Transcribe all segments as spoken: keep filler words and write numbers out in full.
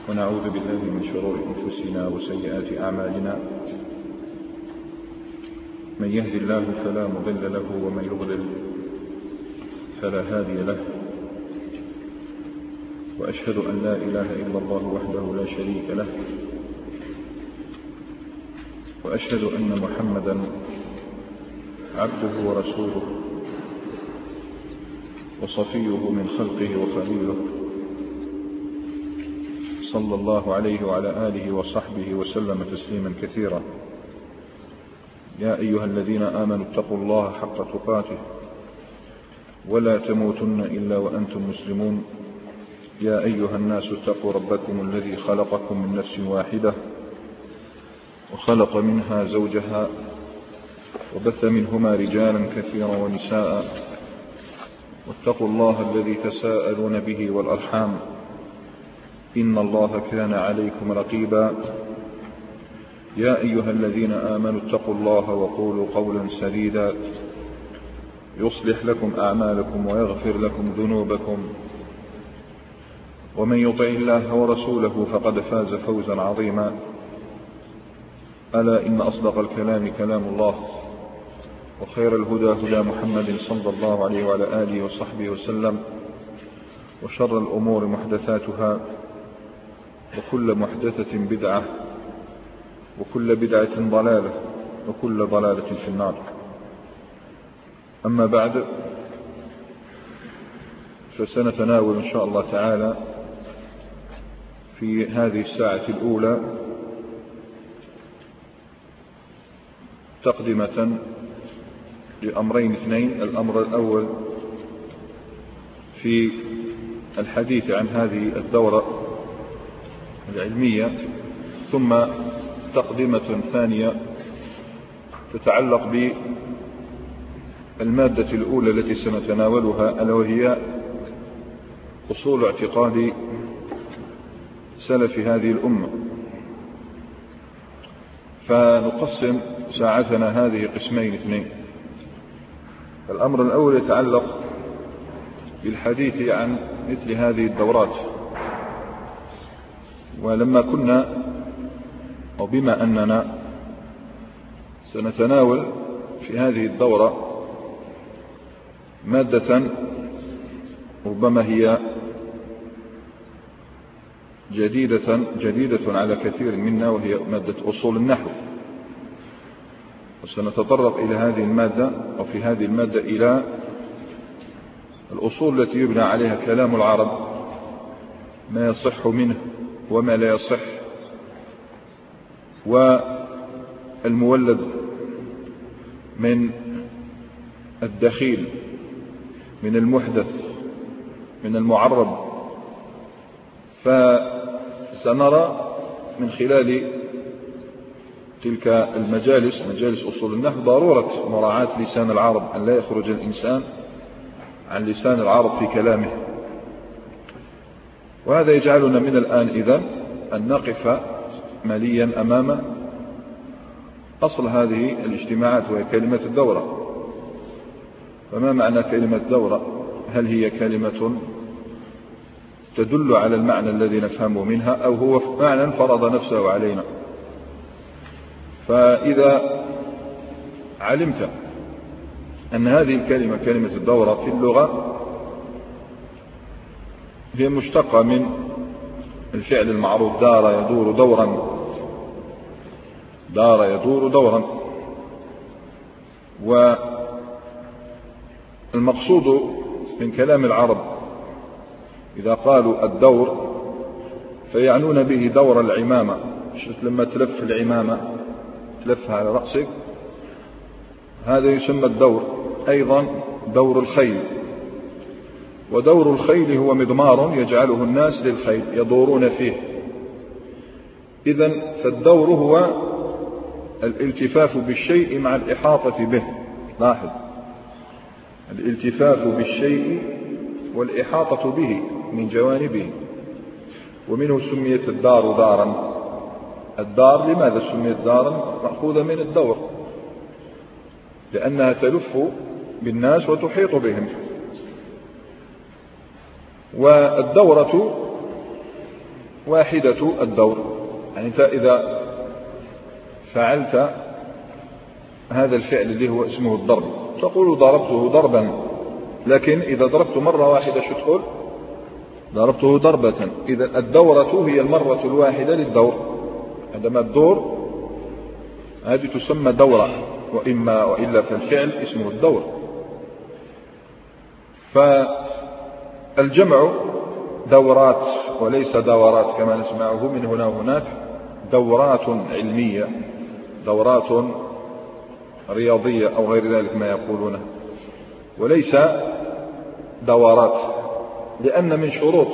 ونعوذ بالله من شرور أنفسنا وسيئات أعمالنا، من يهد الله فلا مضل له ومن يضلل فلا هادي له، وأشهد أن لا إله إلا الله وحده لا شريك له، وأشهد أن محمدا عبده ورسوله وصفيه من خلقه وخليله، صلى الله عليه وعلى آله وصحبه وسلم تسليما كثيرا. يا أيها الذين آمنوا اتقوا الله حق تقاته ولا تموتن إلا وأنتم مسلمون. يا أيها الناس اتقوا ربكم الذي خلقكم من نفس واحدة وخلق منها زوجها وبث منهما رجالا كثيرا ونساء، واتقوا الله الذي تساءلون به والأرحام، إن الله كان عليكم رقيبا. يا أيها الذين آمنوا اتقوا الله وقولوا قولا سديدا يصلح لكم أعمالكم ويغفر لكم ذنوبكم، ومن يطع الله ورسوله فقد فاز فوزا عظيما. ألا إن أصدق الكلام كلام الله، وخير الهدى هدى محمد صلى الله عليه وعلى آله وصحبه وسلم، وشر الأمور محدثاتها، وكل محدثة بدعة، وكل بدعة ضلالة، وكل ضلالة في النار. أما بعد، فسنتناول إن شاء الله تعالى في هذه الساعة الأولى تقدمة لأمرين اثنين. الأمر الأول في الحديث عن هذه الدورة العلمية، ثم تقدمة ثانية تتعلق بالمادة الأولى التي سنتناولها، ألا وهي أصول اعتقاد سلف هذه الأمة. فنقسم ساعتنا هذه قسمين اثنين. الأمر الأول يتعلق بالحديث عن مثل هذه الدورات، ولما كنا أو بما أننا سنتناول في هذه الدورة مادة ربما هي جديدة جديدة على كثير منا، وهي مادة أصول النحو، وسنتطرق إلى هذه المادة أو في هذه المادة إلى الأصول التي يبنى عليها كلام العرب، ما يصح منه وما لا يصح، والمولد من الدخيل، من المحدث، من المعرب. فسنرى من خلال تلك المجالس، مجالس أصول النحو، ضرورة مراعاة لسان العرب، أن لا يخرج الإنسان عن لسان العرب في كلامه. وهذا يجعلنا من الآن إذن أن نقف مليا أمام أصل هذه الاجتماعات، وهي كلمة الدورة. فما معنى كلمة دورة؟ هل هي كلمة تدل على المعنى الذي نفهمه منها، أو هو معنى فرض نفسه علينا؟ فإذا علمت أن هذه الكلمة كلمة الدورة في اللغة هي مشتقة من الفعل المعروف دار يدور دورا، دار يدور دورا. والمقصود من كلام العرب إذا قالوا الدور فيعنون به دور العمامة. شفت لما تلف العمامة تلفها على رأسك، هذا يسمى الدور. أيضا دور الخيل، ودور الخيل هو مضمار يجعله الناس للخيل يدورون فيه. إذن فالدور هو الالتفاف بالشيء مع الإحاطة به. لاحظ، الالتفاف بالشيء والإحاطة به من جوانبه، ومنه سميت الدار دارا. الدار لماذا سميت دارا؟ مأخوذة من الدور، لأنها تلف بالناس وتحيط بهم. والدورة واحدة الدور. يعني أنت إذا فعلت هذا الفعل اللي هو اسمه الضرب تقول ضربته ضربا، لكن إذا ضربت مرة واحدة شو تقول؟ ضربته ضربة. إذا الدورة هي المرة الواحدة للدور، عندما الدور هذه تسمى دورة، وإما وإلا فالفعل اسمه الدور. فالجمع دورات وليس دورات كما نسمعه من هنا وهناك، دورات علمية، دورات رياضية أو غير ذلك ما يقولونه، وليس دورات، لأن من شروط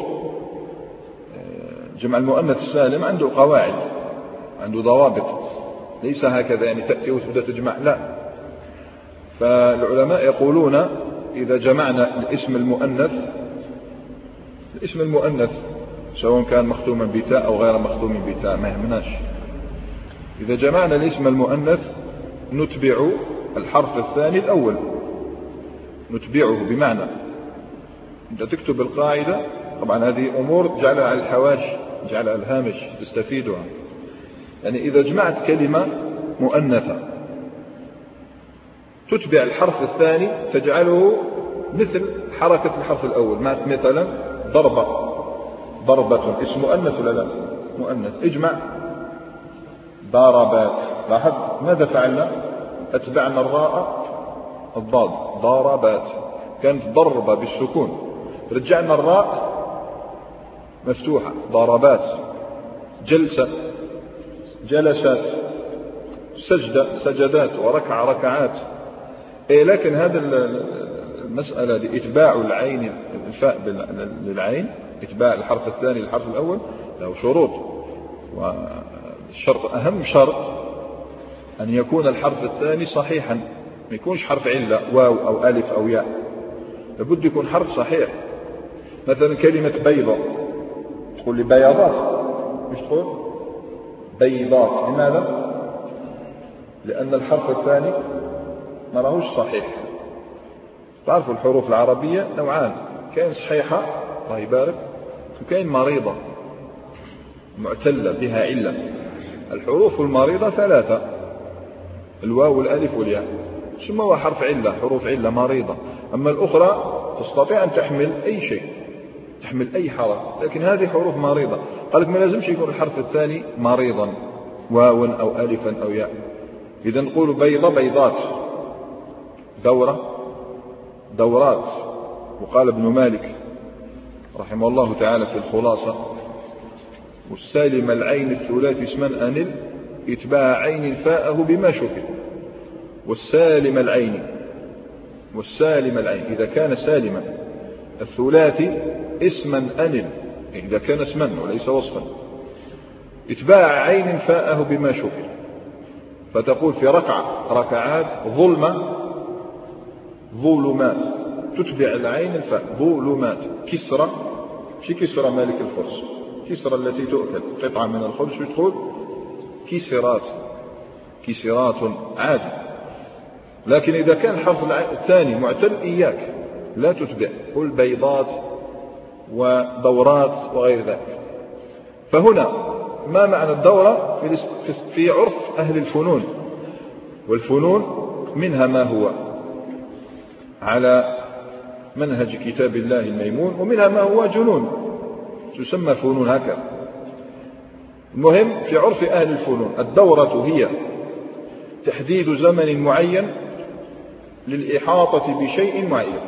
جمع المؤنث السالم عنده قواعد، عنده ضوابط، ليس هكذا يعني تأتي وتبدأ تجمع، لا. فالعلماء يقولون إذا جمعنا الاسم المؤنث، الاسم المؤنث سواء كان مختوما بتاء أو غير مختوم بتاء ما يهمناش، إذا جمعنا الاسم المؤنث نتبع الحرف الثاني الأول، نتبعه، بمعنى أنت تكتب القاعدة، طبعا هذه أمور جعلها على الحواش، جعلها على الهامش تستفيدها. يعني إذا جمعت كلمة مؤنثة تتبع الحرف الثاني تجعله مثل حركة الحرف الأول، مثلا ضربة، ضربة اسم مؤنث ولا لا؟ مؤنث. اجمع ضربات، لاحظ ماذا فعلنا؟ أتبعنا الراء الضاد، ضربات، كانت ضربة بالسكون، رجعنا الراء مفتوحة، ضربات. جلسة، جلسات. سجدة، سجدات. وركع، ركعات. إيه لكن هذا المسألة لإتباع العين، الفاء للعين، إتباع الحرف الثاني للحرف الأول له شروط، والشرط أهم شرط أن يكون الحرف الثاني صحيحا، ما يكونش حرف علة واو أو ألف أو ياء، لابد يكون حرف صحيح. مثلا كلمة بيضة تقول لي بياضات، مش تقول بيضات، لماذا؟ لأن الحرف الثاني ما راهوش صحيح. تعرفوا الحروف العربية نوعان، كاين صحيحة الله يبارك، وكاين مريضة معتلة بها علة. الحروف المريضة ثلاثة، الواو والألف والياء، سموها حرف علة، حروف علة مريضة. أما الأخرى تستطيع أن تحمل أي شيء، تحمل أي حرف، لكن هذه حروف مريضة. قالك ما لازمش يكون الحرف الثاني مريضا، واو أو ألفا أو ياء. إذا نقول بيضة، بيضات. دورة، دورات. وقال ابن مالك رحمه الله تعالى في الخلاصة: والسالم العين الثلاثي اسما أنل اتباع عين فاءه بما شكل. والسالم العين، والسالم العين إذا كان سالما، الثلاثي اسما أنل إذا كان اسما وليس وصفا، اتباع عين فاءه بما شكل. فتقول في ركعة، ركعات، ظلمة، ظلمات، تتبع العين الفاء، ظلمات. كسرة، شي كسرة مالك الفرس، كسرة التي تؤكل قطعة من الخبز، شو تقول؟ كسرات، كسرات عادي. لكن إذا كان الحرف الثاني معتل إياك لا تتبع، قل بيضات ودورات وغير ذلك. فهنا ما معنى الدورة في عرف أهل الفنون؟ والفنون منها ما هو على منهج كتاب الله الميمون، ومنها ما هو جنون، تسمى فنون هكذا. المهم في عرف أهل الفنون الدورة هي تحديد زمن معين للإحاطة بشيء معين.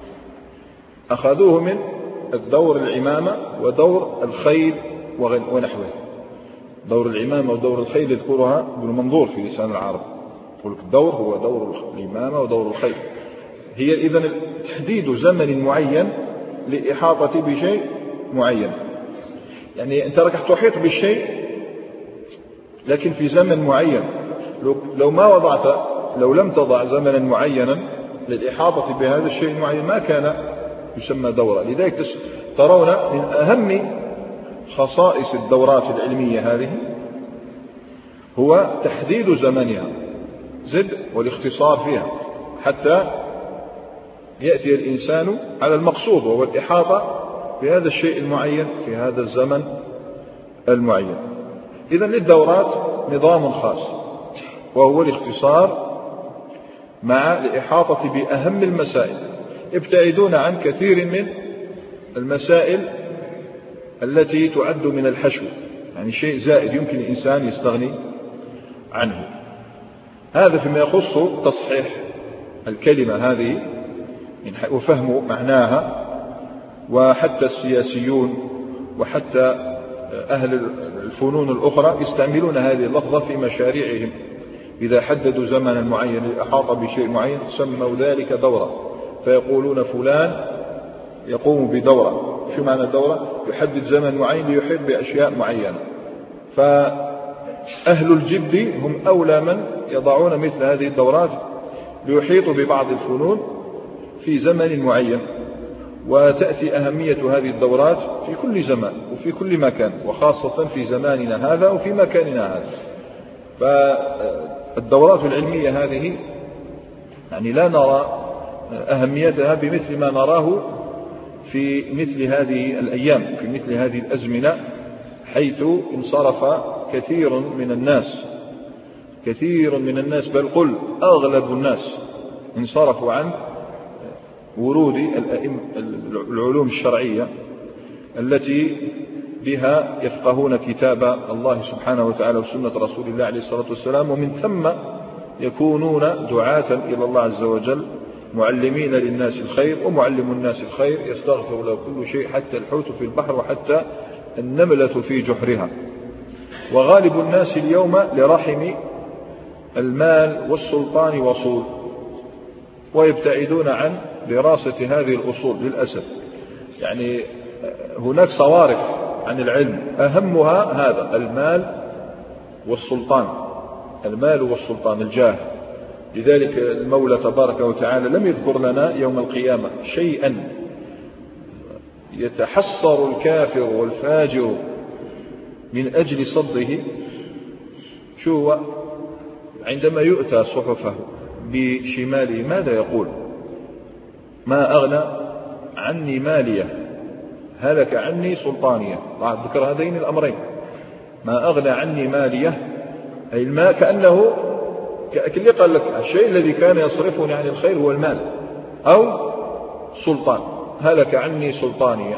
أخذوه من الدور العمامة ودور الخيل ونحوه. دور العمامة ودور الخيل يذكرها ابن منظور في لسان العرب، يقول لك الدور هو دور العمامة ودور الخيل. هي إذن تحديد زمن معين لإحاطة بشيء معين. يعني أنت راك تحيط بالشيء لكن في زمن معين. لو ما وضعت، لو لم تضع زمنا معينا للإحاطة بهذا الشيء المعين ما كان يسمى دورة. لذلك ترون من أهم خصائص الدورات العلمية هذه هو تحديد زمنها، زد والاختصار فيها، حتى يأتي الإنسان على المقصود وهو الإحاطة بهذا الشيء المعين في هذا الزمن المعين. إذن للدورات نظام خاص، وهو الاختصار مع الإحاطة بأهم المسائل، يبتعدون عن كثير من المسائل التي تعد من الحشو، يعني شيء زائد يمكن الإنسان يستغني عنه. هذا فيما يخص تصحيح الكلمة هذه وفهم معناها. وحتى السياسيون وحتى أهل الفنون الأخرى يستعملون هذه اللفظة في مشاريعهم، إذا حددوا زمنا معين للإحاطة بشيء معين سموا ذلك دورة، فيقولون فلان يقوم بدورة. شو معنى الدورة؟ يحدد زمن معين ليحيط بأشياء معينة. فأهل الجد هم أولى من يضعون مثل هذه الدورات ليحيطوا ببعض الفنون في زمن معين. وتأتي أهمية هذه الدورات في كل زمان وفي كل مكان، وخاصة في زماننا هذا وفي مكاننا هذا. فالدورات العلمية هذه يعني لا نرى أهميتها بمثل ما نراه في مثل هذه الأيام، في مثل هذه الأزمنة، حيث انصرف كثير من الناس كثير من الناس بل قل أغلب الناس انصرفوا عن ورود العلوم الشرعية التي بها يفقهون كتاب الله سبحانه وتعالى وسنة رسول الله عليه الصلاة والسلام، ومن ثم يكونون دعاة إلى الله عز وجل، معلمين للناس الخير. ومعلم الناس الخير يستغفر له كل شيء، حتى الحوت في البحر وحتى النملة في جحرها. وغالب الناس اليوم لرحم المال والسلطان وصول، ويبتعدون عن دراسة هذه الأصول للأسف. يعني هناك صوارف عن العلم أهمها هذا المال والسلطان، المال والسلطان، الجاه. لذلك المولى تبارك وتعالى لم يذكر لنا يوم القيامة شيئا يتحسر الكافر والفاجر من أجل صده. شو هو؟ عندما يؤتى صحفه بشماله ماذا يقول؟ ما أغنى عني مالية هلك عني سلطانية. بعد ذكر هذين الأمرين، ما أغنى عني مالية أي الماء، كأنه كأكل قال لك الشيء الذي كان يصرفني عن الخير هو المال، أو سلطان، هلك عني سلطانية.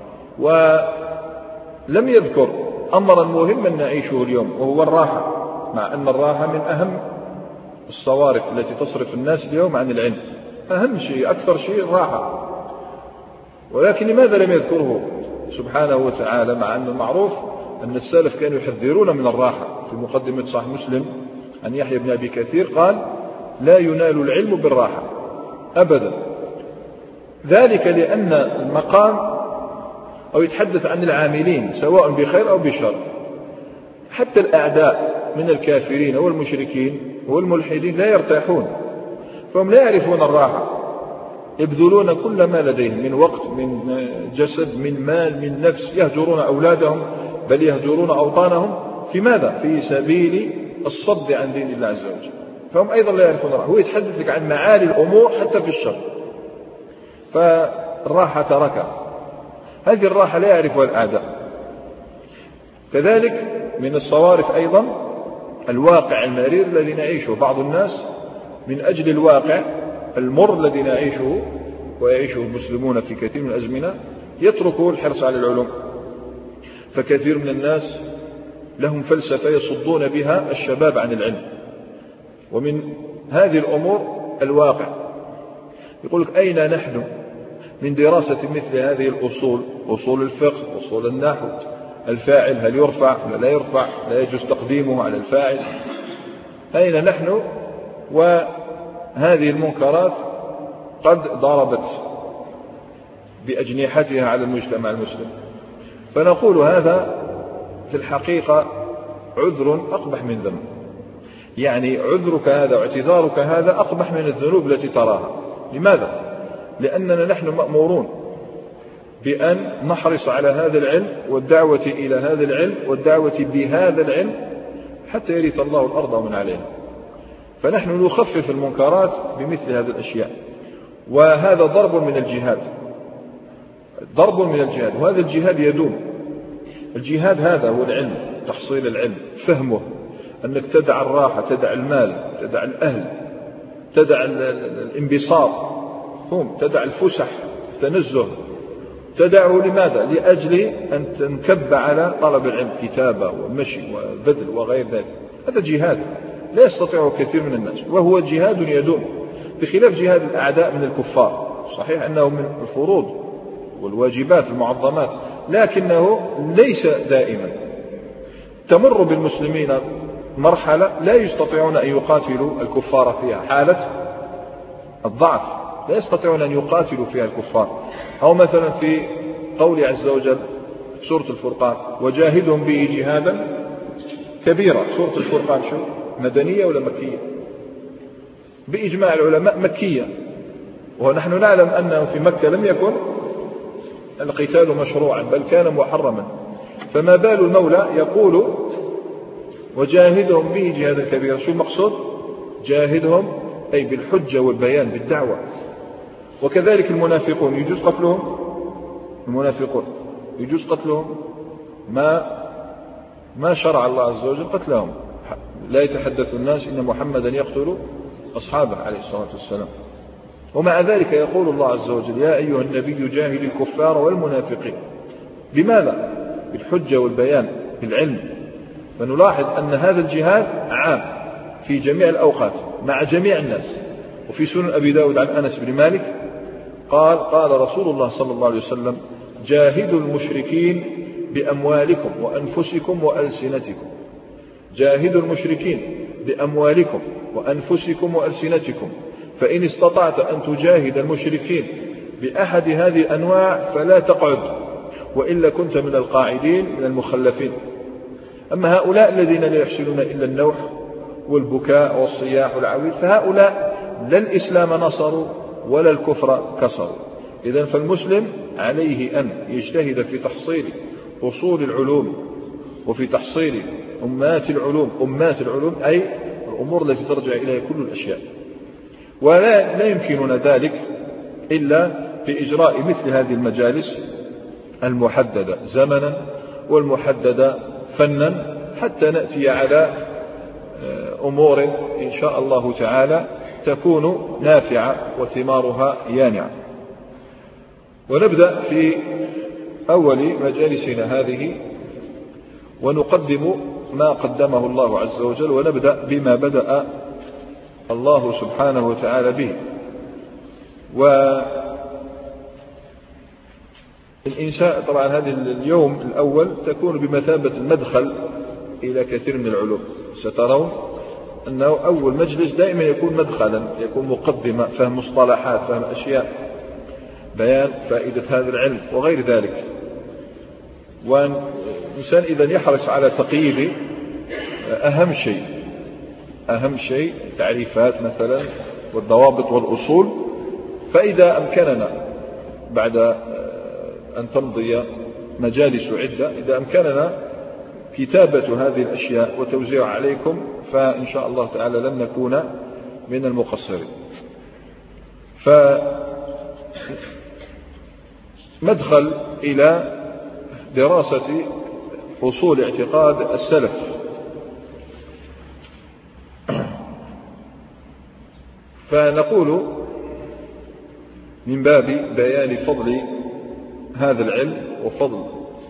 ولم يذكر أمرا مهما نعيشه اليوم وهو الراحة، مع أن الراحة من أهم الصوارف التي تصرف الناس اليوم عن العلم. أهم شيء أكثر شيء الراحة، ولكن لماذا لم يذكره سبحانه وتعالى، مع أن المعروف أن السلف كانوا يحذرون من الراحة؟ في مقدمة صحيح مسلم عن يحيى بن أبي كثير قال: لا ينال العلم بالراحة أبدا. ذلك لأن المقام أو يتحدث عن العاملين سواء بخير أو بشر، حتى الأعداء من الكافرين والمشركين والملحدين لا يرتاحون، فهم لا يعرفون الراحة، يبذلون كل ما لديهم من وقت، من جسد، من مال، من نفس، يهجرون أولادهم بل يهجرون أوطانهم في ماذا؟ في سبيل الصد عن دين الله عز وجل. فهم أيضا لا يعرفون الراحة. هو يتحدث لك عن معالي الأمور حتى في الشر، فالراحة تركها. هذه الراحة لا يعرفها الأعداء. كذلك من الصوارف أيضا الواقع المرير الذي نعيشه. بعض الناس من أجل الواقع المر الذي نعيشه ويعيشه المسلمون في كثير من الأزمنة يتركوا الحرص على العلوم. فكثير من الناس لهم فلسفة يصدون بها الشباب عن العلم، ومن هذه الأمور الواقع. يقول لك: أين نحن من دراسة مثل هذه الأصول، أصول الفقه، أصول النحو، الفاعل هل يرفع ولا لا يرفع، لا يجوز تقديمه على الفاعل، أين نحن؟ وهذه المنكرات قد ضربت بأجنحتها على المجتمع المسلم. فنقول هذا في الحقيقة عذر أقبح من ذنب. يعني عذرك هذا واعتذارك هذا أقبح من الذنوب التي تراها. لماذا؟ لأننا نحن مأمورون بأن نحرص على هذا العلم والدعوة إلى هذا العلم والدعوة بهذا العلم حتى يرث الله الأرض ومن عليها. فنحن نخفف المنكرات بمثل هذه الأشياء، وهذا ضرب من الجهاد، ضرب من الجهاد، وهذا الجهاد يدوم. الجهاد هذا هو العلم، تحصيل العلم، فهمه، أنك تدع الراحة، تدع المال، تدع الأهل، تدع الانبساط، هم تدع الفسح، تنزه، تدعه لماذا؟ لأجل أن تنكب على طلب العلم، كتابة ومشي وبذل وغير ذلك. هذا جهاد لا يستطيعه كثير من الناس، وهو جهاد يدوم، بخلاف جهاد الأعداء من الكفار. صحيح أنه من الفروض والواجبات المعظمات، لكنه ليس دائما. تمر بالمسلمين مرحلة لا يستطيعون أن يقاتلوا الكفار فيها، حالة الضعف، لا يستطيعون أن يقاتلوا فيها الكفار. أو مثلا في قول عز وجل في سورة الفرقان وجاهدهم به جهادا كبيرا. سورة الفرقان شو مدنية ولا مكية؟ بإجماع العلماء مكية، ونحن نعلم أنه في مكة لم يكن القتال مشروعا بل كان محرما، فما بال المولى يقول وجاهدهم به جهادا كبيرا؟ شو المقصود؟ جاهدهم أي بالحجة والبيان بالدعوة. وكذلك المنافقون يجوز قتلهم، المنافقون يجوز قتلهم، ما ما شرع الله عز وجل قتلهم. لا يتحدث الناس إن محمدا يقتل أصحابه عليه الصلاة والسلام. ومع ذلك يقول الله عز وجل يا أيها النبي جاهد الكفار والمنافقين. بماذا؟ بالحجة والبيان بالعلم. فنلاحظ أن هذا الجهاد عام في جميع الأوقات مع جميع الناس. وفي سنن أبي داود عن أنس بن مالك قال قال رسول الله صلى الله عليه وسلم جاهدوا المشركين بأموالكم وأنفسكم وألسنتكم. جاهدوا المشركين بأموالكم وأنفسكم وألسنتكم، فإن استطعت أن تجاهد المشركين بأحد هذه الأنواع فلا تقعد، وإلا كنت من القاعدين من المخلفين. أما هؤلاء الذين لا يحسنون إلا النوح والبكاء والصياح والعويل، فهؤلاء لا الإسلام نصروا ولا الكفر كسروا. إذن فالمسلم عليه أن يجتهد في تحصيل أصول العلوم وفي تحصيل أمات العلوم. أمات العلوم أي الأمور التي ترجع إليها كل الأشياء، ولا لا يمكننا ذلك إلا بإجراء مثل هذه المجالس المحددة زمنا والمحددة فنا، حتى نأتي على أمور إن شاء الله تعالى تكون نافعة وثمارها يانعة. ونبدأ في أول مجالسنا هذه ونقدم ما قدمه الله عز وجل، ونبدأ بما بدأ الله سبحانه وتعالى به. والإنشاء طبعا هذه اليوم الأول تكون بمثابة المدخل إلى كثير من العلوم. سترون أنه أول مجلس دائما يكون مدخلا، يكون مقدمة، فهم مصطلحات، فهم أشياء، بيان فائدة هذا العلم وغير ذلك. والإنسان إذن يحرص على تقييد أهم شيء أهم شيء تعريفات مثلا والضوابط والأصول. فإذا أمكننا بعد أن تمضي مجالس عدة، إذا أمكننا كتابة هذه الأشياء وتوزيعها عليكم فإن شاء الله تعالى لن نكون من المقصرين. فمدخل إلى دراسة أصول اعتقاد السلف. فنقول من باب بيان فضل هذا العلم وفضل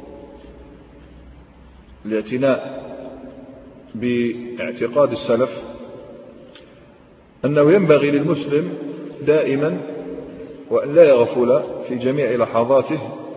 الاعتناء باعتقاد السلف أنه ينبغي للمسلم دائما وأن لا يغفل في جميع لحظاته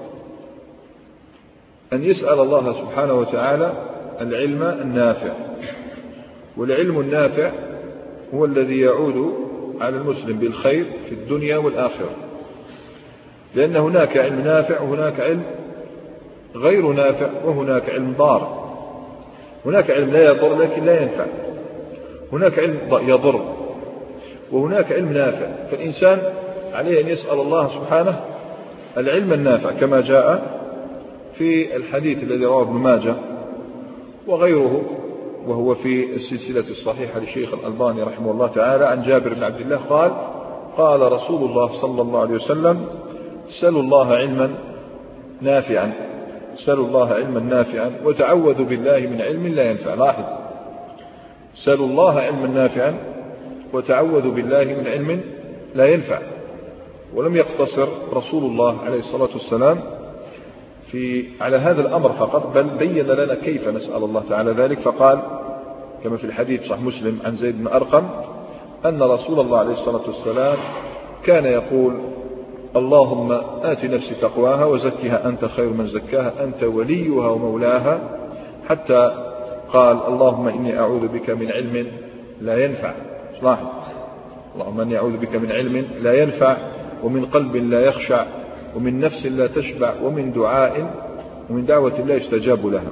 أن يسأل الله سبحانه وتعالى العلم النافع. والعلم النافع هو الذي يعود على المسلم بالخير في الدنيا والآخرة، لأن هناك علم نافع وهناك علم غير نافع وهناك علم ضار. هناك علم لا يضر لكن لا ينفع، هناك علم يضر، وهناك علم نافع. فالإنسان عليه أن يسأل الله سبحانه العلم النافع كما جاء في الحديث الذي رواه ابن ماجه وغيره، وهو في السلسلة الصحيحة للشيخ الألباني رحمه الله تعالى عن جابر بن عبد الله قال قال رسول الله صلى الله عليه وسلم سلوا الله علما نافعا سلوا الله علما نافعا وتعوذوا بالله من علم لا ينفع. لاحظ، سلوا الله علما نافعا وتعوذوا بالله من علم لا ينفع. ولم يقتصر رسول الله عليه الصلاة والسلام في على هذا الأمر فقط، بل بين لنا كيف نسأل الله تعالى ذلك، فقال كما في الحديث صحيح مسلم عن زيد بن أرقم أن رسول الله عليه الصلاة والسلام كان يقول: اللهم آت نفسي تقواها وزكها أنت خير من زكاها أنت وليها ومولاها، حتى قال: اللهم إني أعوذ بك من علم لا ينفع. لاحظ، اللهم إني أعوذ بك من علم لا ينفع، ومن قلب لا يخشع، ومن نفس لا تشبع، ومن دعاء ومن دعوة لا يستجاب لها.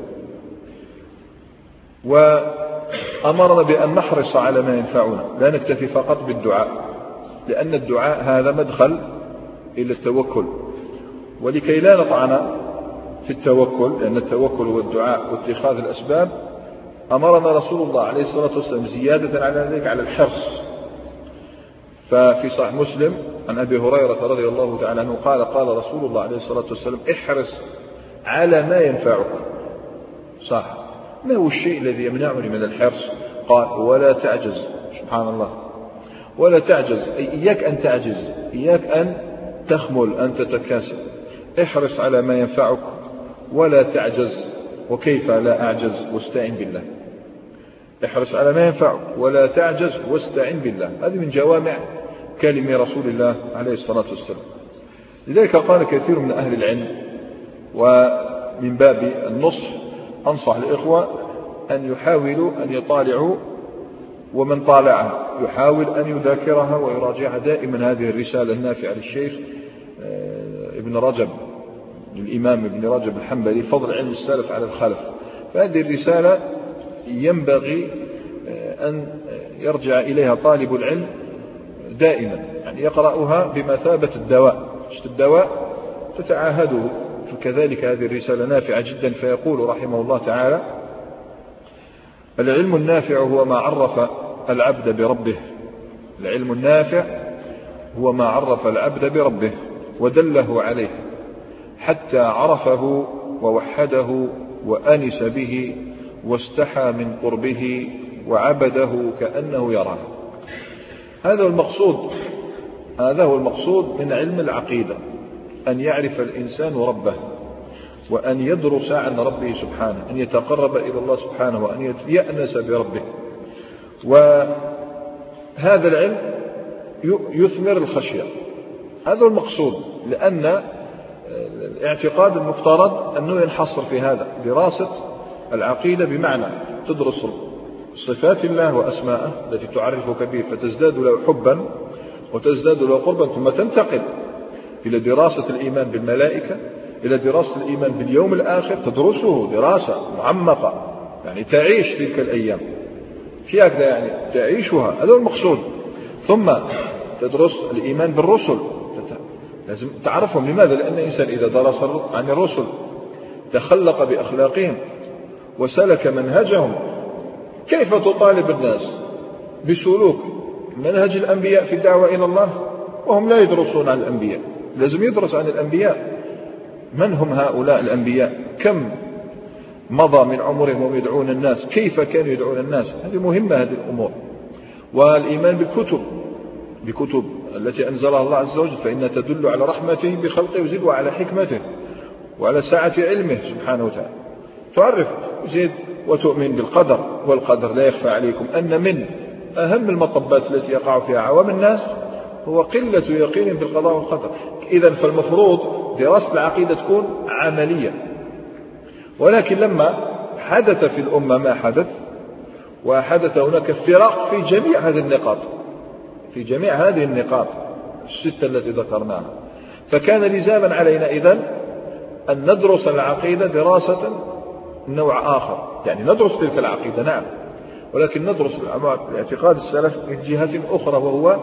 وأمرنا بأن نحرص على ما ينفعنا، لا نكتفي فقط بالدعاء، لأن الدعاء هذا مدخل إلى التوكل. ولكي لا نطعن في التوكل، لأن التوكل والدعاء واتخاذ الأسباب، أمرنا رسول الله عليه الصلاة والسلام زيادة على ذلك على الحرص. ففي صحيح مسلم عن أبي هريرة رضي الله تعالى عنه قال: قال رسول الله عليه الصلاة والسلام: احرص على ما ينفعك. صح، ما هو الشيء الذي يمنعني من الحرص؟ قال: ولا تعجز. سبحان الله، ولا تعجز، أي إياك أن تعجز، إياك أن تخمل، أن تتكاسل. احرص على ما ينفعك ولا تعجز. وكيف لا أعجز؟ واستعن بالله. احرص على ما ينفعك ولا تعجز واستعن بالله. هذه من جوامع كلمة رسول الله عليه الصلاة والسلام. لذلك قال كثير من أهل العلم، ومن باب النصح أنصح الإخوة أن يحاولوا أن يطالعوا، ومن طالعها يحاول أن يذاكرها ويراجعها دائما، هذه الرسالة النافعة للشيخ ابن رجب، للإمام ابن رجب الحنبلي، فضل علم السلف على الخلف. فهذه الرسالة ينبغي أن يرجع إليها طالب العلم دائما، يعني يقرأها بمثابة الدواء. الدواء تتعاهده. فكذلك هذه الرسالة نافعة جدا. فيقول رحمه الله تعالى: العلم النافع هو ما عرف العبد بربه. العلم النافع هو ما عرف العبد بربه ودله عليه حتى عرفه ووحده وأنس به واستحى من قربه وعبده كأنه يراه. هذا هو المقصود، هذا هو المقصود من علم العقيدة، أن يعرف الإنسان ربه، وأن يدرس عن ربه سبحانه، أن يتقرب إلى الله سبحانه، وأن يأنس بربه. وهذا العلم يثمر الخشية. هذا هو المقصود، لأن الاعتقاد المفترض أنه ينحصر في هذا، دراسة العقيدة، بمعنى تدرس صفات الله وأسماءه التي تعرفك به فتزداد له حبا وتزداد له قربا، ثم تنتقل إلى دراسة الإيمان بالملائكة، إلى دراسة الإيمان باليوم الآخر، تدرسه دراسة معمقة، يعني تعيش تلك الأيام في هكذا، يعني تعيشها. هذا هو المقصود. ثم تدرس الإيمان بالرسل، لازم تعرفهم. لماذا؟ لأن الإنسان إذا درس عن الرسل تخلق بأخلاقهم وسلك منهجهم، كيف تطالب الناس بسلوك منهج الأنبياء في الدعوة إلى الله وهم لا يدرسون عن الأنبياء؟ لازم يدرس عن الأنبياء. من هم هؤلاء الأنبياء؟ كم مضى من عمرهم وهم يدعون الناس؟ كيف كانوا يدعون الناس؟ هذه مهمة، هذه الأمور. والإيمان بالكتب، بكتب التي أنزلها الله عز وجل، فإنها تدل على رحمته بخلقه وزد وعلى حكمته وعلى سعة علمه سبحانه وتعالى. تعرف زيد وتؤمن بالقدر. والقدر لا يخفى عليكم أن من أهم المطبات التي يقع فيها عوام الناس هو قلة يقين بالقضاء والقدر. إذن فالمفروض دراسة العقيدة تكون عملية. ولكن لما حدث في الأمة ما حدث، وحدث هناك افتراق في جميع هذه النقاط، في جميع هذه النقاط الستة التي ذكرناها، فكان لزاما علينا إذن أن ندرس العقيدة دراسة نوع آخر. يعني ندرس تلك العقيدة نعم، ولكن ندرس الاعتقاد السلف من جهة أخرى، وهو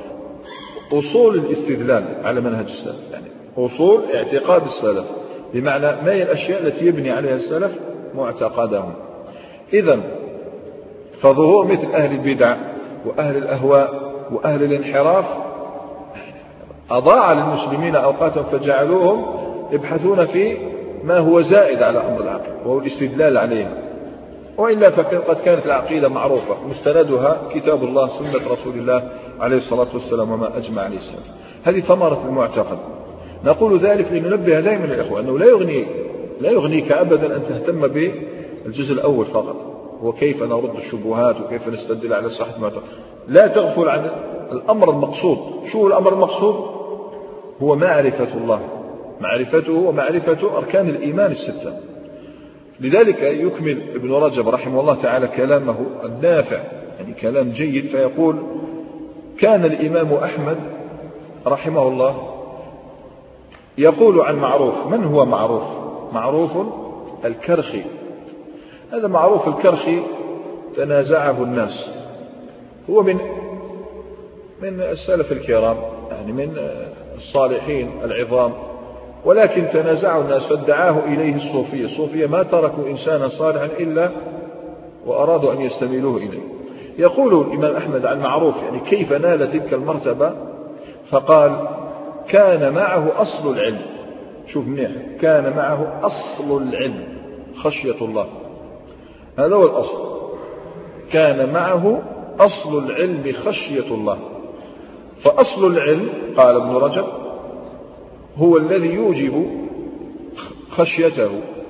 أصول الاستدلال على منهج السلف. يعني أصول اعتقاد السلف، بمعنى ما هي الأشياء التي يبني عليها السلف معتقدهم. إذن فظهور مثل أهل البدع وأهل الأهواء وأهل الانحراف أضاع للمسلمين أوقاتهم، فجعلوهم يبحثون في ما هو زائد على أمر العقيدة وهو الاستدلال عليها، وإلا فقد كانت العقيدة معروفة مستندها كتاب الله سنة رسول الله عليه الصلاة والسلام وما أجمع عليه السلام. هذه ثمرة المعتقد. نقول ذلك لننبه دائما الإخوة أنه لا يغني لا يغنيك أبدا أن تهتم بالجزء الأول فقط، وكيف نرد الشبهات وكيف نستدل على صحة المعتقد. لا تغفل عن الأمر المقصود. شو الأمر المقصود؟ هو معرفة الله، معرفته ومعرفة أركان الإيمان الستة. لذلك يكمل ابن رجب رحمه الله تعالى كلامه النافع، يعني كلام جيد، فيقول: كان الإمام أحمد رحمه الله يقول عن معروف. من هو معروف؟ معروف الكرخي. هذا معروف الكرخي تنازعه الناس، هو من من السلف الكرام، يعني من الصالحين العظام، ولكن تنازعه الناس فادعاه إليه الصوفية. الصوفية ما تركوا إنسانا صالحا إلا وأرادوا أن يستميلوه إليه. يقول الإمام أحمد عن معروف يعني كيف نال تلك المرتبة، فقال: كان معه أصل العلم. شوف منيح، كان معه أصل العلم خشية الله، هذا هو الأصل. كان معه أصل العلم خشية الله. فأصل العلم قال ابن رجب هو الذي يوجب خشيته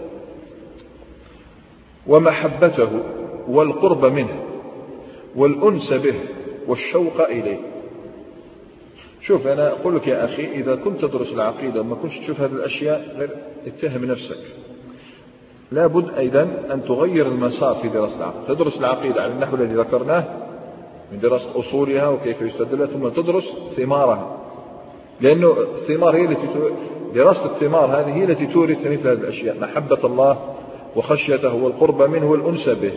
ومحبته والقرب منه والأنس به والشوق إليه. شوف أنا أقول لك يا أخي، إذا كنت تدرس العقيدة وما كنتش تشوف هذه الأشياء غير اتهم نفسك. لابد أيضا أن تغير المسار في دراسة العقيدة. تدرس العقيدة على النحو الذي ذكرناه من دراسة أصولها وكيف يستدلها، ثم تدرس ثمارها، لأنه الثمار هي التي دراسة الثمار هذه هي التي تورث مثل هذه الأشياء: محبة الله وخشيته والقرب منه والأنس به.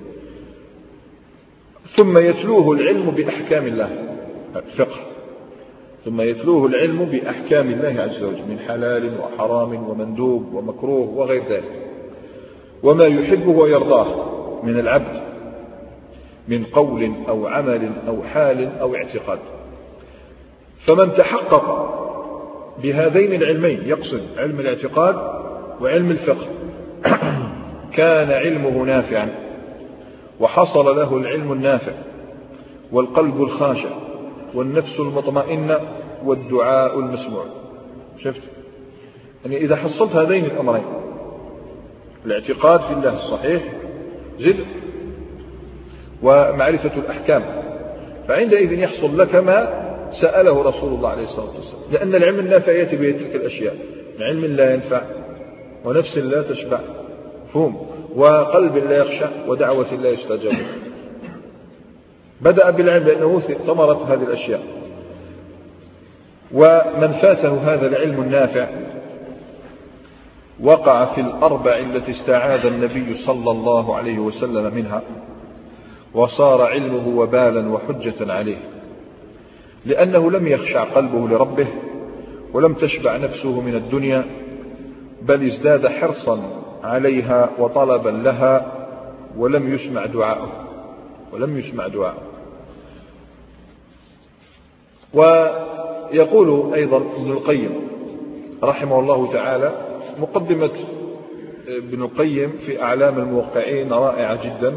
ثم يتلوه العلم بأحكام الله، الفقه. ثم يتلوه العلم بأحكام الله عز وجل من حلال وحرام ومندوب ومكروه وغير ذلك، وما يحبه ويرضاه من العبد من قول أو عمل أو حال أو اعتقاد. فمن تحقق بهذين العلمين، يقصد علم الاعتقاد وعلم الفقه، كان علمه نافعا، وحصل له العلم النافع والقلب الخاشع والنفس المطمئنة والدعاء المسموع. شفت؟ يعني إذا حصلت هذين الأمرين، الاعتقاد في الله الصحيح زد ومعرفة الأحكام، فعندئذ يحصل لك ما سأله رسول الله عليه الصلاة والسلام. لأن العلم النافع يأتي به تلك الأشياء: علم لا ينفع، ونفس لا تشبع، فهم، وقلب لا يخشع، ودعوة لا يستجاب. بدأ بالعلم لأنه ثمرة هذه الأشياء. ومن فاته هذا العلم النافع وقع في الأربع التي استعاذ النبي صلى الله عليه وسلم منها، وصار علمه وبالا وحجة عليه، لأنه لم يخشع قلبه لربه، ولم تشبع نفسه من الدنيا، بل ازداد حرصا عليها وطلبا لها، ولم يسمع دعاءه ولم يسمع دعاءه. ويقول أيضا ابن القيم رحمه الله تعالى، مقدمة ابن القيم في أعلام الموقعين رائعة جدا،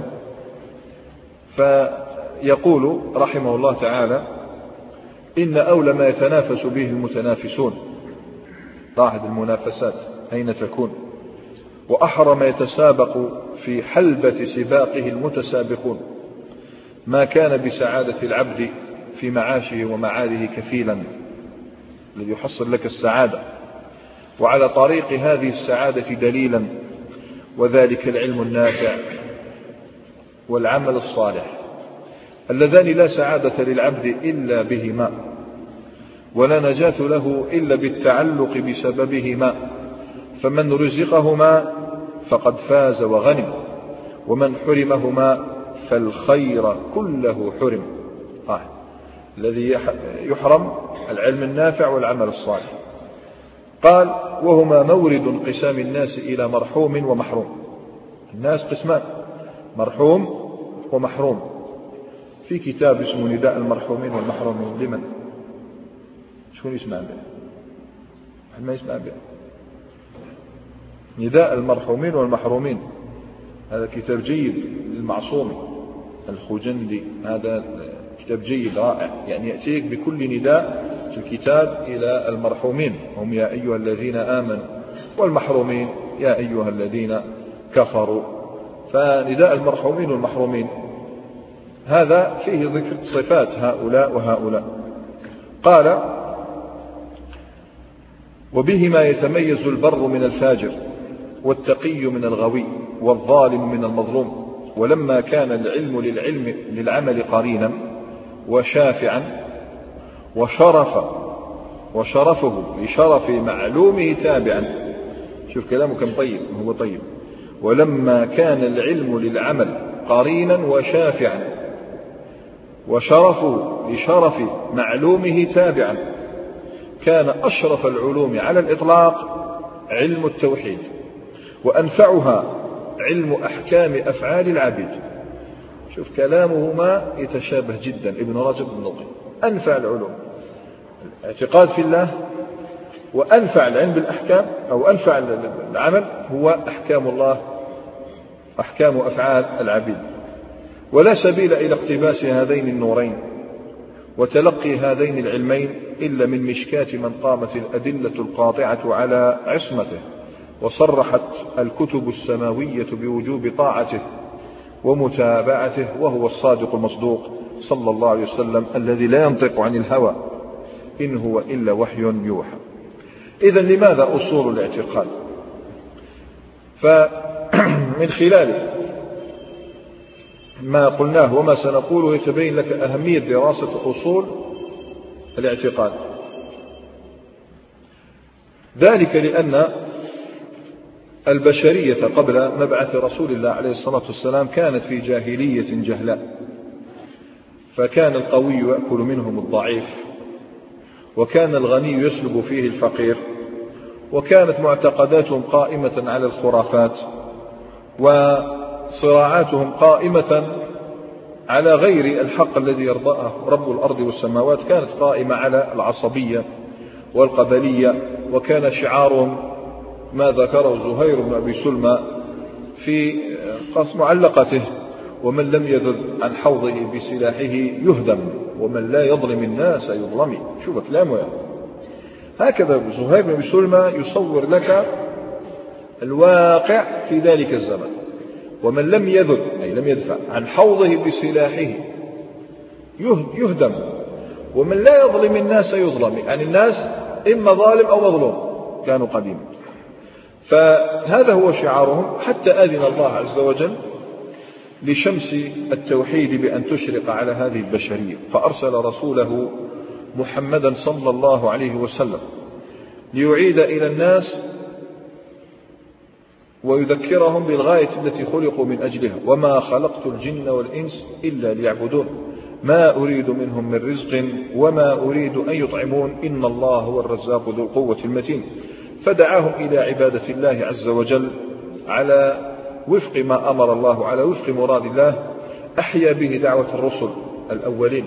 فيقول رحمه الله تعالى: إن أولى ما يتنافس به المتنافسون، لاحظ المنافسات أين تكون، وأحرى ما يتسابق في حلبة سباقه المتسابقون، ما كان بسعادة العبد في معاشه ومعاده كفيلا، الذي يحصل لك السعادة وعلى طريق هذه السعادة دليلا، وذلك العلم النافع والعمل الصالح، اللذان لا سعادة للعبد إلا بهما، ولا نجاة له إلا بالتعلق بسببهما، فمن رزقهما فقد فاز وغنم، ومن حرمهما فالخير كله حرم. آه. الذي يحرم العلم النافع والعمل الصالح. قال: وهما مورد انقسام الناس إلى مرحوم ومحروم. الناس قسمان: مرحوم ومحروم. في كتاب اسمه نداء المرحومين والمحرومين. لمن؟ شكون يسمع به؟ ما يسمع به؟ نداء المرحومين والمحرومين، هذا كتاب جيد للمعصوم الخجندي، هذا كتاب جيد رائع، يعني يأتيك بكل نداء في الكتاب إلى المرحومين، هم يا أيها الذين آمنوا، والمحرومين يا أيها الذين كفروا. فنداء المرحومين والمحرومين هذا فيه ذكر صفات هؤلاء وهؤلاء. قال: وبهما يتميز البر من الفاجر، والتقي من الغوي، والظالم من المظلوم. ولما كان العلم للعلم للعمل قرينا وشافعا، وشرف وشرفه لشرف معلومه تابعا. شوف كلامه كم طيب، هو طيب. ولما كان العلم للعمل قرينا وشافعا، وشرفه لشرف معلومه تابعا، كان أشرف العلوم على الإطلاق علم التوحيد، وأنفعها علم أحكام أفعال العبيد. شوف كلامهما يتشابه جدا، ابن رجب بن القيم. أنفع العلوم الاعتقاد في الله، وأنفع العلم بالأحكام أو أنفع العمل هو أحكام الله، أحكام أفعال العبيد. ولا سبيل إلى اقتباس هذين النورين وتلقي هذين العلمين إلا من مشكاة من قامت الأدلة القاطعة على عصمته، وصرحت الكتب السماوية بوجوب طاعته ومتابعته، وهو الصادق المصدوق صلى الله عليه وسلم الذي لا ينطق عن الهوى إن هو إلا وحي يوحى. إذن لماذا أصول الاعتقاد؟ فمن خلال ما قلناه وما سنقوله يتبين لك أهمية دراسة أصول الاعتقاد. ذلك لأن البشرية قبل مبعث رسول الله عليه الصلاة والسلام كانت في جاهلية جهلاء، فكان القوي يأكل منهم الضعيف، وكان الغني يسلب فيه الفقير، وكانت معتقداتهم قائمة على الخرافات، وصراعاتهم قائمة على غير الحق الذي يرضاه رب الأرض والسماوات، كانت قائمة على العصبية والقبلية. وكان شعارهم ما ذكره زهير بن أبي سلمى في قص معلقته: ومن لم يذب عن حوضه بسلاحه يهدم، ومن لا يظلم الناس يظلم. شوف كلامه يعني. هكذا زهير بن أبي سلمى يصور لك الواقع في ذلك الزمن. ومن لم يذب أي لم يدفع عن حوضه بسلاحه يهدم، ومن لا يظلم الناس يظلم، يعني الناس إما ظالم أو مظلوم كانوا قديما. فهذا هو شعارهم، حتى أذن الله عز وجل لشمس التوحيد بأن تشرق على هذه البشرية، فأرسل رسوله محمدا صلى الله عليه وسلم ليعيد إلى الناس ويذكرهم بالغاية التي خلقوا من أجلها: وما خلقت الجن والإنس إلا ليعبدون ما أريد منهم من رزق وما أريد أن يطعمون إن الله هو الرزاق ذو القوة المتين. فدعاهم إلى عبادة الله عز وجل على وفق ما أمر الله، على وفق مراد الله، أحيا به دعوة الرسل الأولين.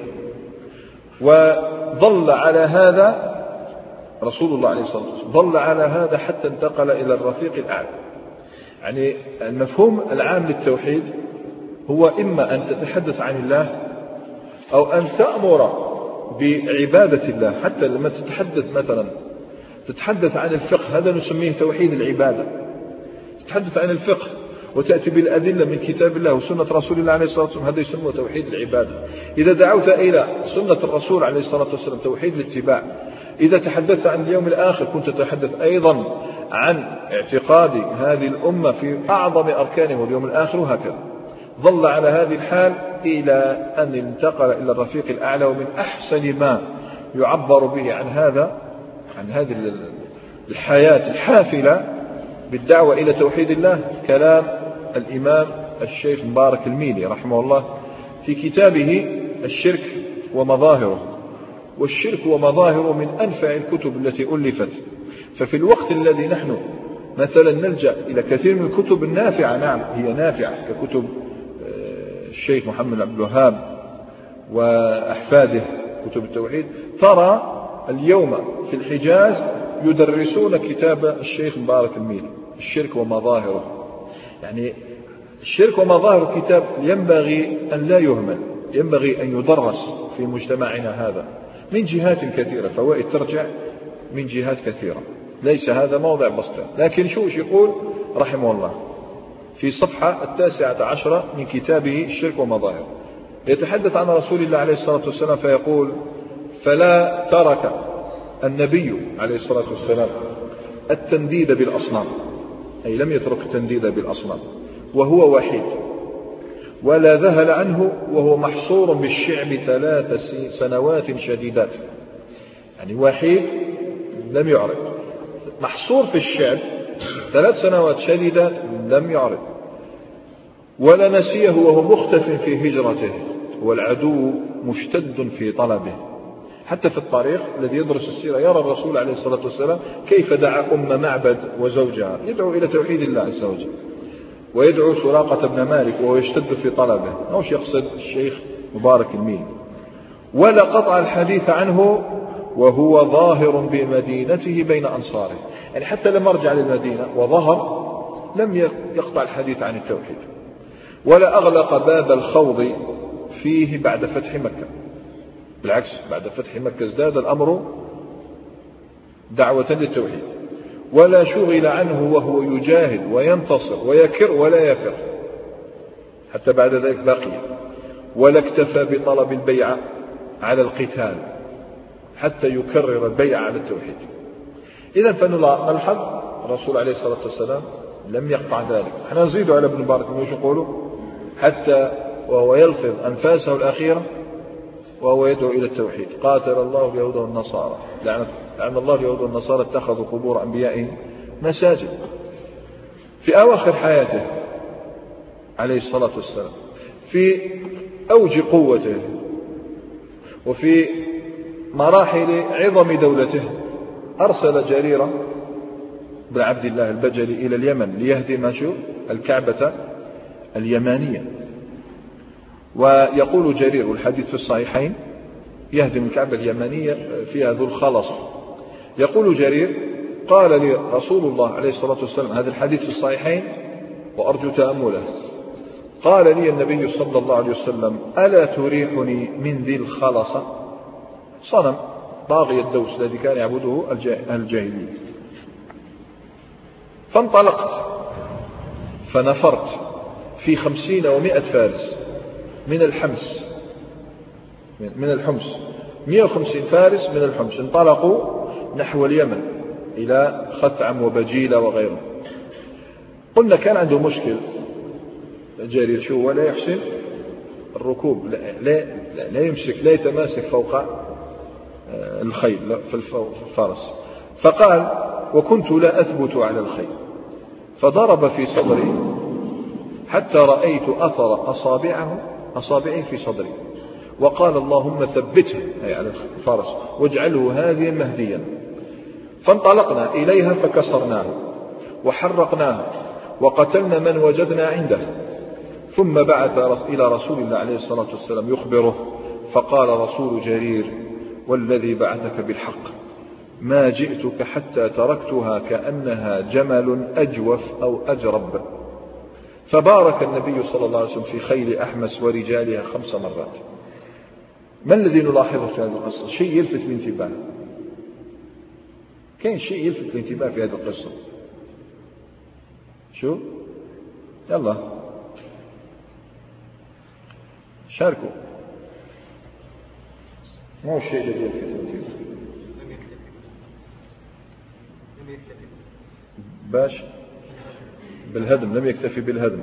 وظل على هذا رسول الله عليه الصلاة والسلام، ظل على هذا حتى انتقل إلى الرفيق الأعلى. يعني المفهوم العام للتوحيد هو إما أن تتحدث عن الله أو أن تأمر بعبادة الله. حتى لما تتحدث مثلا تتحدث عن الفقه، هذا نسميه توحيد العبادة. تتحدث عن الفقه وتأتي بالأدلة من كتاب الله وسنة رسول الله عليه الصلاة والسلام، هذا يسمى توحيد العبادة. إذا دعوت إلى سنة الرسول عليه الصلاة والسلام توحيد الاتباع. إذا تحدثت عن اليوم الآخر كنت تتحدث أيضا عن اعتقاد هذه الأمة في أعظم أركانه واليوم الآخر، وهكذا. ظل على هذه الحال إلى أن انتقل إلى الرفيق الأعلى. ومن أحسن ما يعبر به عن هذا، عن هذه الحياة الحافلة بالدعوة إلى توحيد الله، كلام الإمام الشيخ مبارك الميلي رحمه الله في كتابه الشرك ومظاهره. والشرك ومظاهره من أنفع الكتب التي ألفت. ففي الوقت الذي نحن مثلا نلجأ إلى كثير من الكتب النافعة، نعم هي نافعة ككتب الشيخ محمد عبد الوهاب وأحفاده كتب التوحيد، ترى اليوم في الحجاز يدرسون كتاب الشيخ مبارك الميلي الشرك ومظاهره. يعني الشرك ومظاهر كتاب ينبغي أن لا يهمل، ينبغي أن يدرس في مجتمعنا هذا من جهات كثيرة، فوائد ترجع من جهات كثيرة، ليس هذا موضع بسطة. لكن شو يقول رحمه الله في صفحة التاسعة عشرة من كتابه الشرك ومظاهر، يتحدث عن رسول الله عليه الصلاة والسلام فيقول: فلا ترك النبي عليه الصلاة والسلام التنديد بالأصنام، أي لم يترك التنديد بالأصنام وهو وحيد، ولا ذهل عنه وهو محصور بالشعب ثلاث سنوات شديدات. يعني وحيد لم يعرض، محصور في الشعب ثلاث سنوات شديدات لم يعرض، ولا نسيه وهو مختف في هجرته، والعدو مشتد في طلبه. حتى في الطريق الذي يدرس السيرة يرى الرسول عليه الصلاة والسلام كيف دعا أم معبد وزوجها، يدعو إلى توحيد الله عز وجل، ويدعو سراقة بن مالك وهو يشتد في طلبه. أوش يقصد الشيخ مبارك الميل؟ ولا قطع الحديث عنه وهو ظاهر بمدينته بين أنصاره. يعني حتى لما رجع للمدينة وظهر لم يقطع الحديث عن التوحيد، ولا أغلق باب الخوض فيه بعد فتح مكة، بالعكس بعد فتح مكة ازداد الأمر دعوة للتوحيد. ولا شغل عنه وهو يجاهد وينتصر ويكر ولا يفر، حتى بعد ذلك باقي. ولا اكتفى بطلب البيعة على القتال حتى يكرر البيعة على التوحيد. إذن فنلحظ الرسول عليه الصلاة والسلام لم يقطع ذلك. احنا نزيد على ابن مبارك مش يقولوا حتى وهو يلفظ أنفاسه الأخيرة وهو يدعو إلى التوحيد: قاتل الله اليهود والنصارى، لعن الله اليهود والنصارى اتخذوا قبور أنبيائهم مساجد. في أواخر حياته عليه الصلاة والسلام، في أوج قوته وفي مراحل عظم دولته، أرسل جرير بن عبد الله البجلي إلى اليمن ليهدم شو الكعبة اليمانية. ويقول جرير والحديث في الصحيحين: يهدم الكعبة اليمانية فيها ذو الخلص. يقول جرير: قال لي رسول الله عليه الصلاة والسلام، هذا الحديث في الصحيحين وأرجو تأمله، قال لي النبي صلى الله عليه وسلم: ألا تريحني من ذي الخلص؟ صنم طاغية الدوس الذي كان يعبده الجاهلية. فانطلقت فنفرت في خمسين ومائة فارس من الحمص، من الحمص مئة وخمسين فارس من الحمص انطلقوا نحو اليمن إلى خثعم وبجيلة وغيره. قلنا كان عنده مشكل جرير، شو ولا يحسن الركوب، لا, لا, لا, لا يمسك، لا يتماسك فوق الخيل في الفرس. فقال: وكنت لا أثبت على الخيل، فضرب في صدري حتى رأيت أثر أصابعه أصابعه في صدري، وقال: اللهم ثبته، أي على الفرس، واجعله هاديا مهديا. فانطلقنا إليها فكسرناه وحرقناه وقتلنا من وجدنا عنده. ثم بعث إلى رسول الله عليه الصلاة والسلام يخبره، فقال رسول جرير: والذي بعثك بالحق ما جئتك حتى تركتها كأنها جمل أجوف أو أجرب. فبارك النبي صلى الله عليه وسلم في خيل أحمس ورجالها خمس مرات. ما الذي نلاحظه في هذه القصة؟ شيء يلفت الانتباه، كاين شيء يلفت الانتباه في هذه القصة. شو؟ يلا شاركوا. ما هو الشيء الذي يلفت الانتباه؟ باش بالهدم، لم يكتفي بالهدم،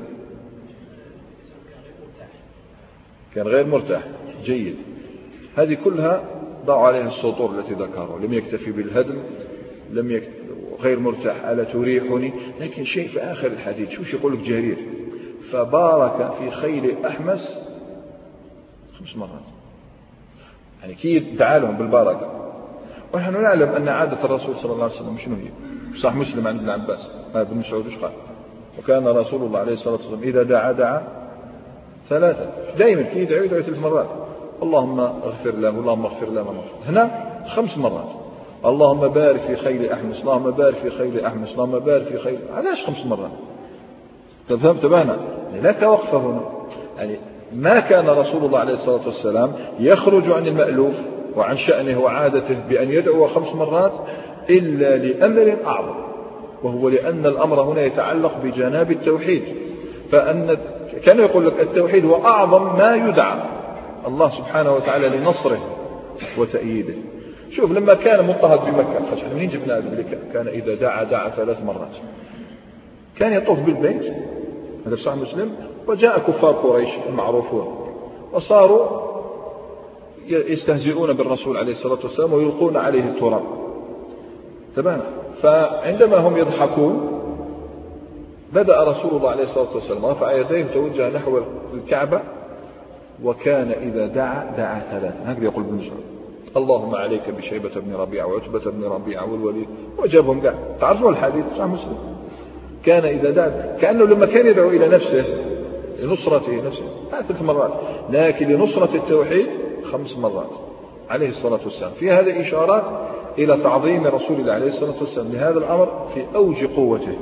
كان غير مرتاح. جيد، هذه كلها ضعوا عليها السطور التي ذكروا. لم يكتفي بالهدم، لم يكتفي غير مرتاح، ألا تريحني. لكن شيء في آخر الحديث، شو يقول لك جرير؟ فبارك في خيل أحمس خمس مرات، يعني كي دعا لهم بالبركة. ونحن نعلم أن عادة الرسول صلى الله عليه وسلم شنو هي؟ صح مسلم عن ابن عباس ابن مسعود ايش قال؟ وكان رسول الله عليه الصلاة والسلام إذا دعا دعا ثلاثة، دائما كي يدعو يدعو ثلاث مرات: اللهم اغفر له، اللهم اغفر له. هنا خمس مرات: اللهم بارك في خيل أحمس، اللهم بارك في خيل أحمس، اللهم بارك في خيل. علاش خمس مرات؟ تفهم تبانا يعني لا توقف هنا. يعني ما كان رسول الله عليه الصلاة والسلام يخرج عن المألوف وعن شأنه وعادته بأن يدعو خمس مرات إلا لأمر أعظم، وهو لأن الأمر هنا يتعلق بجناب التوحيد. فأن كان يقول لك التوحيد هو أعظم ما يدعى الله سبحانه وتعالى لنصره وتأييده. شوف لما كان مضطهد بمكة، خشن منين جبنا ذلك؟ كان إذا دعا دعا ثلاث مرات. كان يطوف بالبيت، هذا صحيح مسلم، وجاء كفار قريش المعروفون وصاروا يستهزئون بالرسول عليه الصلاة والسلام ويلقون عليه التراب. تمام. فعندما هم يضحكون بدأ رسول الله عليه الصلاة والسلام رفع يديه وتوجه نحو الكعبة، وكان إذا دعا دعا ثلاثة. هكذا يقول ابن مسعود: اللهم عليك بشيبة بن ربيعة وعتبة بن ربيعة والوليد، وجابهم قاع. تعرفوا الحديث صحيح مسلم. كان إذا دعا كأنه لما كان يدعو إلى نفسه لنصرته نفسه ثلاث مرات، لكن لنصرة التوحيد خمس مرات عليه الصلاة والسلام. في هذه إشارات إلى تعظيم رسول الله عليه الصلاة والسلام لهذا الأمر في أوج قوته.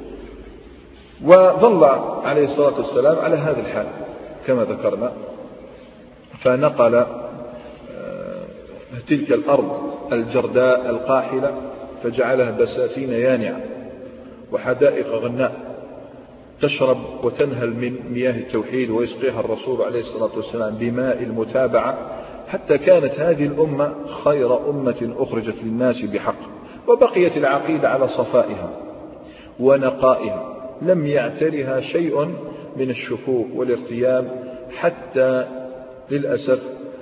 وظل عليه الصلاة والسلام على هذا الحال كما ذكرنا، فنقل تلك الأرض الجرداء القاحلة فجعلها بساتين يانعة وحدائق غناء تشرب وتنهل من مياه التوحيد ويسقيها الرسول عليه الصلاة والسلام بماء المتابعة، حتى كانت هذه الأمة خير أمة أخرجت للناس بحق. وبقيت العقيدة على صفائها ونقائها، لم يعترها شيء من الشكوك والارتياب، حتى للأسف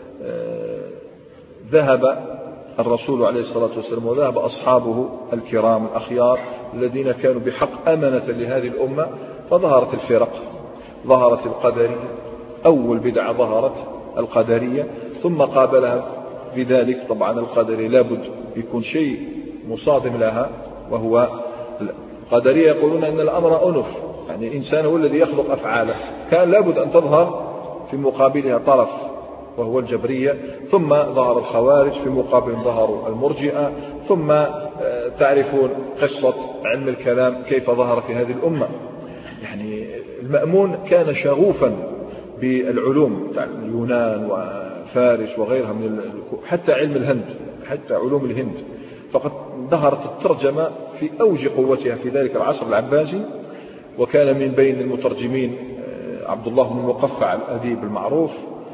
ذهب الرسول عليه الصلاة والسلام وذهب أصحابه الكرام الأخيار الذين كانوا بحق أمنة لهذه الأمة، فظهرت الفرق، ظهرت القدرية، أول بدعة ظهرت القدرية، ثم قابلها بذلك طبعا القدري لابد يكون شيء مصادم لها، وهو القدرية يقولون أن الأمر أنف، يعني الإنسان هو الذي يخلق أفعاله، كان لابد أن تظهر في مقابلها طرف وهو الجبرية، ثم ظهر الخوارج، في مقابل ظهروا المرجئة، ثم تعرفون قصة علم الكلام كيف ظهر في هذه الأمة. يعني المأمون كان شغوفا بالعلوم، اليونان وفارس وغيرها من حتى علم الهند، حتى علوم الهند، فقد ظهرت الترجمة في أوج قوتها في ذلك العصر العباسي. وكان من بين المترجمين عبد الله بن المقفع الأديب المعروف،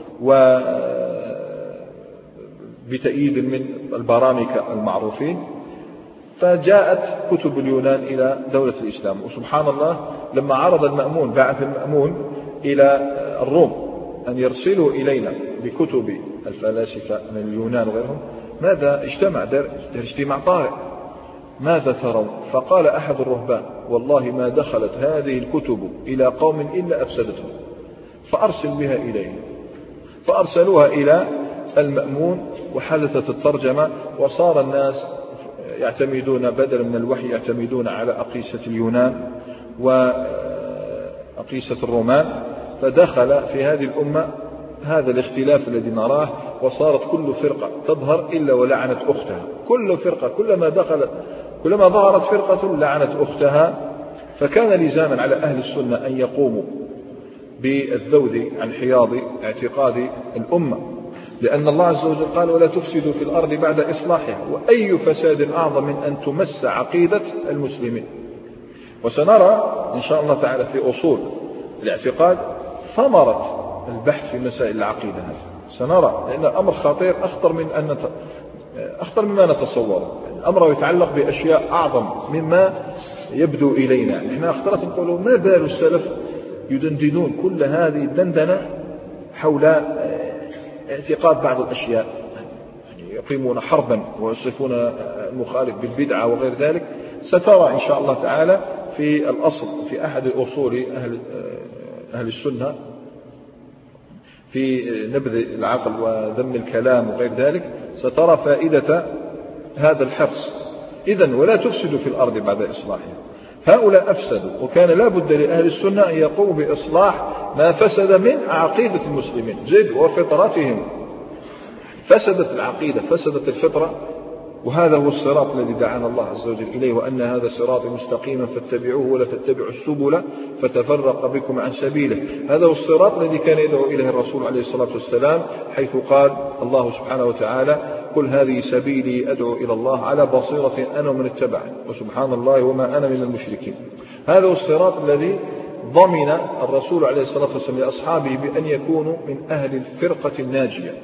وبتأييد من البرامكة المعروفين، فجاءت كتب اليونان إلى دولة الإسلام. وسبحان الله لما عرض المأمون، بعث المأمون إلى الروم أن يرسلوا إلينا بكتب الفلاسفة من اليونان وغيرهم، ماذا اجتمع در اجتماع طارئ، ماذا ترون؟ فقال أحد الرهبان: والله ما دخلت هذه الكتب إلى قوم إلا أفسدتهم، فأرسل بها إليهم. فأرسلوها إلى المأمون وحدثت الترجمة، وصار الناس يعتمدون بدلا من الوحي يعتمدون على أقيسة اليونان وأقيسة الرومان، فدخل في هذه الأمة هذا الاختلاف الذي نراه، وصارت كل فرقة تظهر إلا ولعنت أختها، كل فرقة كلما دخلت كلما ظهرت فرقة لعنت أختها. فكان لزاما على أهل السنة أن يقوموا بالذود عن حياض اعتقاد الأمة، لأن الله عز وجل قال: ولا تفسدوا في الأرض بعد إصلاحها، وأي فساد أعظم من أن تمس عقيدة المسلمين. وسنرى إن شاء الله تعالى في أصول الاعتقاد ثمرة البحث في مسائل العقيدة هذه، سنرى، لأن الأمر خطير أخطر من أن نت... أخطر مما نتصوره. الأمر يتعلق بأشياء أعظم مما يبدو إلينا. نحن اخترت نقولوا ما بال السلف يدندنون كل هذه الدندنة حول اعتقاد بعض الأشياء، يعني يقيمون حربا ويصفون المخالف بالبدعة وغير ذلك. سترى إن شاء الله تعالى في الأصل في أحد أصول أهل, أهل السنة في نبذ العقل وذم الكلام وغير ذلك، سترى فائدة هذا الحرص. إذن ولا تفسدوا في الأرض بعد إصلاحها. هؤلاء أفسدوا، وكان لا بد لأهل السنة أن يقوموا بإصلاح ما فسد من عقيدة المسلمين زد وفطرتهم. فسدت العقيدة، فسدت الفطرة، وهذا هو الصراط الذي دعانا الله عز وجل إليه، وأن هذا صراطي مستقيما فاتبعوه ولا تتبعوا السبل فتفرق بكم عن سبيله. هذا هو الصراط الذي كان يدعو إليه الرسول عليه الصلاة والسلام، حيث قال الله سبحانه وتعالى: قل هذه سبيلي أدعو إلى الله على بصيرة أنا ومن اتبعني وسبحان الله وما أنا من المشركين. هذا هو الصراط الذي ضمن الرسول عليه الصلاة والسلام لأصحابه بأن يكونوا من أهل الفرقة الناجية.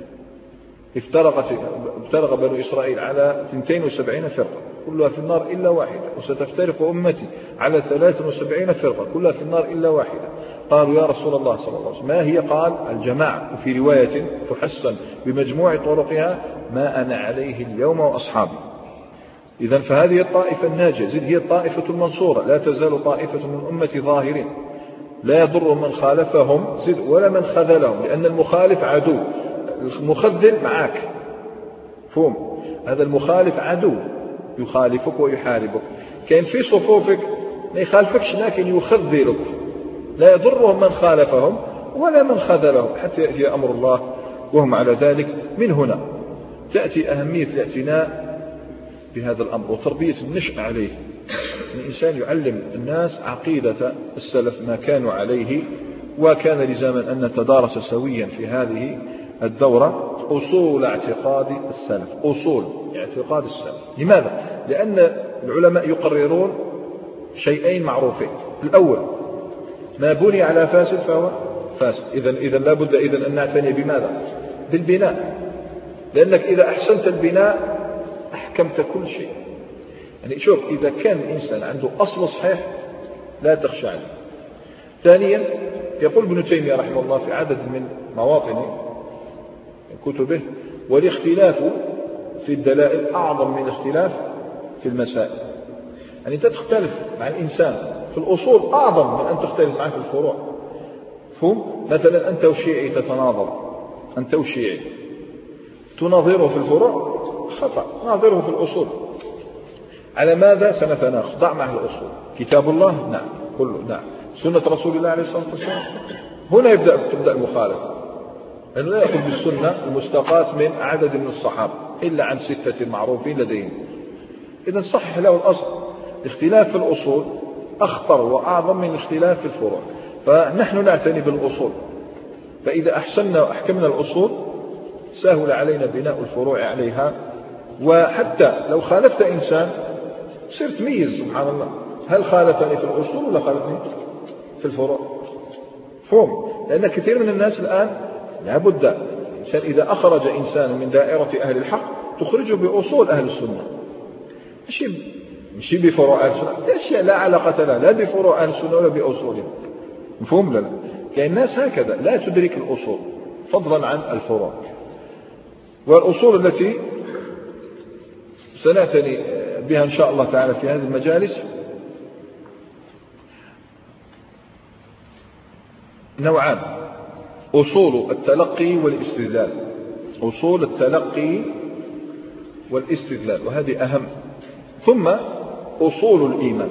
افترقت افترق بنو إسرائيل على اثنتين وسبعين فرقة كلها في النار إلا واحدة، وستفترق أمتي على ثلاث وسبعين فرقة كلها في النار إلا واحدة. قالوا يا رسول الله صلى الله عليه وسلم ما هي؟ قال: الجماعة. وفي رواية تحسن بمجموع طرقها: ما أنا عليه اليوم وأصحابي. إذن فهذه الطائفة الناجية. زد هي الطائفة المنصورة، لا تزال طائفة من أمتي ظاهرين لا يضر من خالفهم زد ولا من خذلهم، لأن المخالف عدو، المخذل معك فهم. هذا المخالف عدو يخالفك ويحاربك. كان في صفوفك ما يخالفكش لكن يخذلك، لا يضرهم من خالفهم ولا من خذلهم حتى يأتي أمر الله وهم على ذلك. من هنا تأتي أهمية الاعتناء بهذا الأمر وتربية النشء عليه. الإنسان يعلم الناس عقيدة السلف ما كانوا عليه، وكان لزاما أن نتدارس سويا في هذه الدورة أصول اعتقاد السلف، أصول اعتقاد السلف. لماذا؟ لأن العلماء يقررون شيئين معروفين: الأول ما بني على فاسد فهو فاسد. إذن إذن لا بد إذن أن نعتني بماذا؟ بالبناء، لأنك إذا أحسنت البناء أحكمت كل شيء. يعني شوف، إذا كان الإنسان عنده أصل صحيح لا تخشى عليه. ثانيا يقول ابن تيمية رحمه الله في عدد من مواطن كتبه: والاختلاف في الدلائل أعظم من الاختلاف في المسائل. يعني أنت تختلف مع الإنسان في الأصول أعظم من أن تختلف معه في الفروع. فهم؟ مثلا أنت وشيعي تتناظر، أنت وشيعي تناظره في الفروع خطأ، ناظره في الأصول. على ماذا سنتناقش؟ ضع معه الأصول. كتاب الله نعم كله نعم، سنة رسول الله عليه الصلاة والسلام. هنا يبدأ تبدأ المخالفة، لأنه لا يأخذ بالسنة المستقاة من عدد من الصحابة إلا عن ستة معروفين لديهم. إذن صحح له الأصل. الاختلاف في الأصول أخطر وأعظم من الاختلاف في الفروع، فنحن نعتني بالأصول. فإذا أحسننا وأحكمنا الأصول سهل علينا بناء الفروع عليها. وحتى لو خالفت إنسان صرت ميز، سبحان الله، هل خالفني في الأصول ولا خالفني في الفروع؟ فهم؟ لأن كثير من الناس الآن لابد الإنسان إذا أخرج إنسان من دائرة أهل الحق تخرجه بأصول أهل السنة، مش مش بفروع أهل السنة. أشياء لا علاقة لها لا بفروع أهل السنة ولا بأصولهم. مفهوم لنا؟ كأن الناس هكذا لا تدرك الأصول فضلا عن الفروع. والأصول التي سنعتني بها إن شاء الله تعالى في هذه المجالس نوعان: أصول التلقي والاستدلال. أصول التلقي والاستدلال، وهذه أهم. ثم أصول الإيمان،